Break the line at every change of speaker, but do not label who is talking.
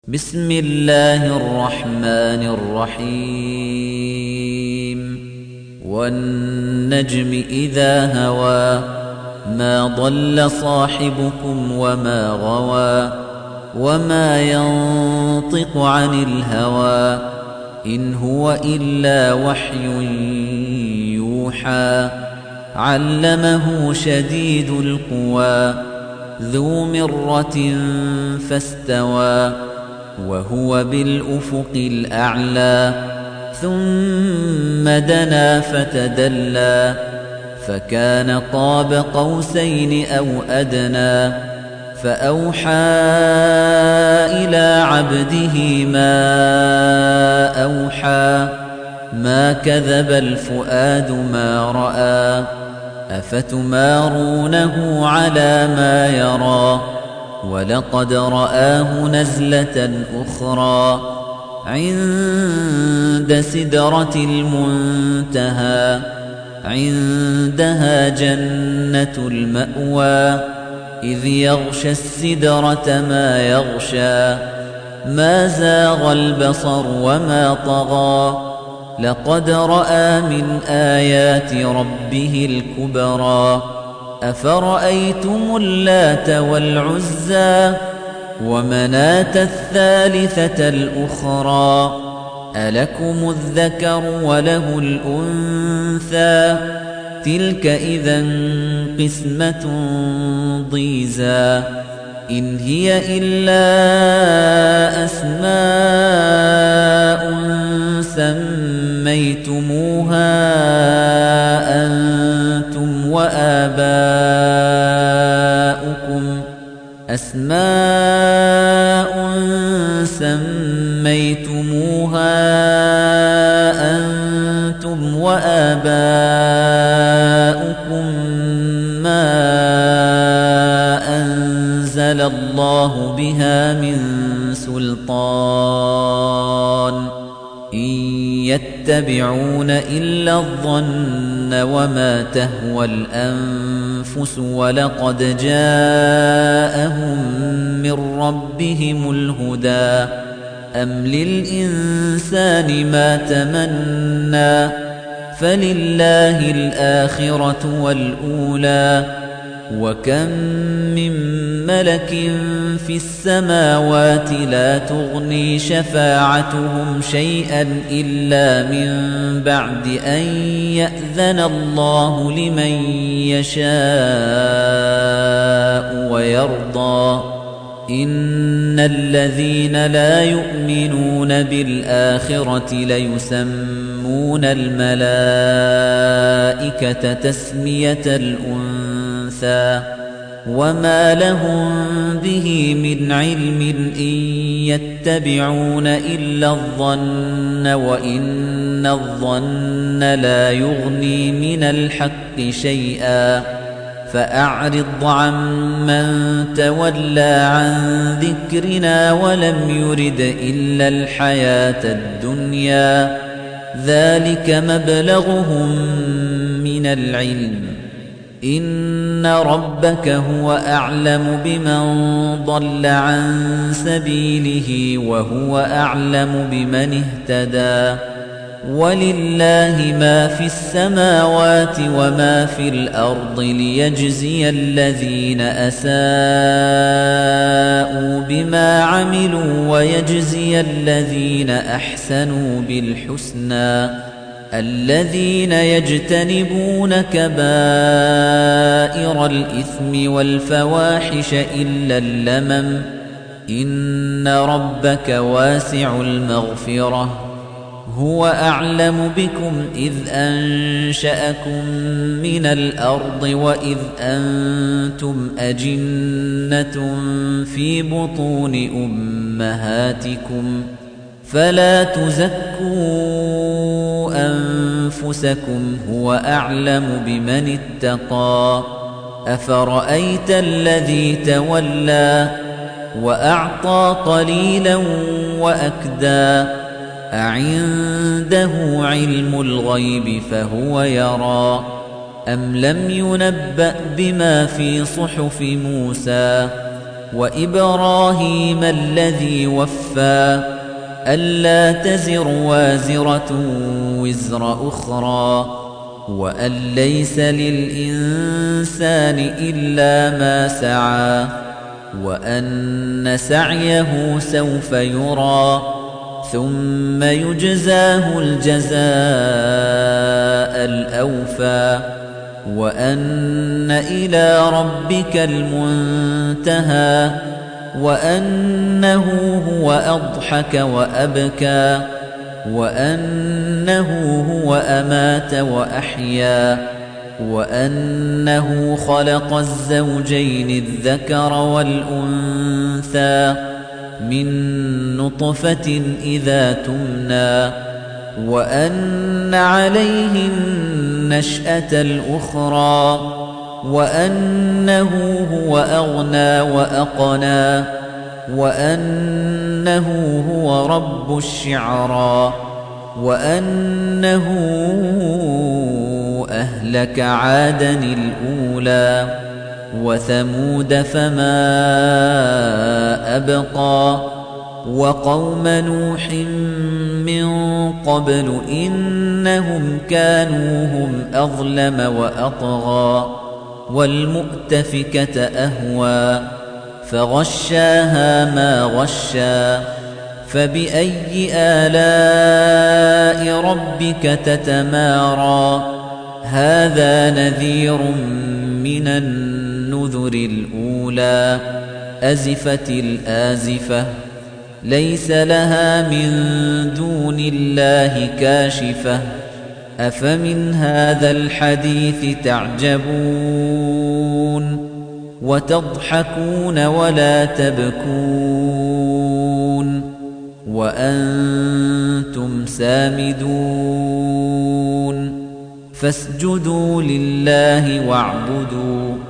بسم الله الرحمن الرحيم والنجم إذا هوى ما ضل صاحبكم وما غوى وما ينطق عن الهوى إن هو إلا وحي يوحى علمه شديد القوى ذو مرة فاستوى وهو بالأفق الأعلى ثم دنا فتدلى فكان قاب قوسين أو أدنى فأوحى إلى عبده ما أوحى ما كذب الفؤاد ما رأى أفتمارونه على ما يرى ولقد رآه نزلة أخرى عند سدرة المنتهى عندها جنة المأوى إذ يغشى السدرة ما يغشى ما زاغ البصر وما طغى لقد رأى من آيات ربه الكبرى أفرأيتم اللات والعزى ومناة الثالثة الأخرى ألكم الذكر وله الأنثى تلك إذا قسمة ضيزى إن هي إلا أسماء سميتموها أنتم وآباؤكم ما أنزل الله بها من سلطان إن يتبعون إلا الظن وما تهوى الأنفس ولقد جاءهم من ربهم الهدى أم للإنسان ما تمنى فلله الآخرة والأولى وكم من ملك في السماوات لا تغني شفاعتهم شيئا إلا من بعد أن يأذن الله لمن يشاء ويرضى إن الذين لا يؤمنون بالآخرة ليسمون الملائكة تسمية الأنثى وما لهم به من علم إن يتبعون إلا الظن وإن الظن لا يغني من الحق شيئا فأعرض عمن تولى عن ذكرنا ولم يرد إلا الحياة الدنيا ذلك مبلغهم من العلم إن ربك هو أعلم بمن ضل عن سبيله وهو أعلم بمن اهتدى ولله ما في السماوات وما في الأرض ليجزي الذين أساءوا بما عملوا ويجزي الذين أحسنوا بالحسنى الذين يجتنبون كبائر الإثم والفواحش إلا اللمم إن ربك واسع المغفرة هو أعلم بكم إذ أنشأكم من الأرض وإذ أنتم أجنة في بطون أمهاتكم فلا تزكوا أنفسكم هو أعلم بمن اتقى أفرأيت الذي تولى وأعطى قليلا وأكدى أعنده علم الغيب فهو يرى أم لم ينبأ بما في صحف موسى وإبراهيم الذي وفى ألا تزر وازرة وزر أخرى وأن ليس للإنسان إلا ما سعى وأن سعيه سوف يرى ثم يجزاه الجزاء الأوفى وأن إلى ربك المنتهى وأنه هو أضحك وأبكى وأنه هو أمات وأحيا وأنه خلق الزوجين الذكر والأنثى من نطفة إذا تمنى وأن عليه النشأة الأخرى وأنه هو أغنى وأقنى وأنه هو رب الشعرى وأنه أهلك عادًا الأولى وثمود فما أبقى وقوم نوح من قبل إنهم كانوا هم أظلم وأطغى والمؤتفكة أهوى فغشاها ما غشى فبأي آلاء ربك تتمارى هذا نذير من النذر الأولى أزفت الآزفة ليس لها من دون الله كاشفة أفمن هذا الحديث تعجبون وتضحكون ولا تبكون وأنتم سامدون فاسجدوا لله واعبدوا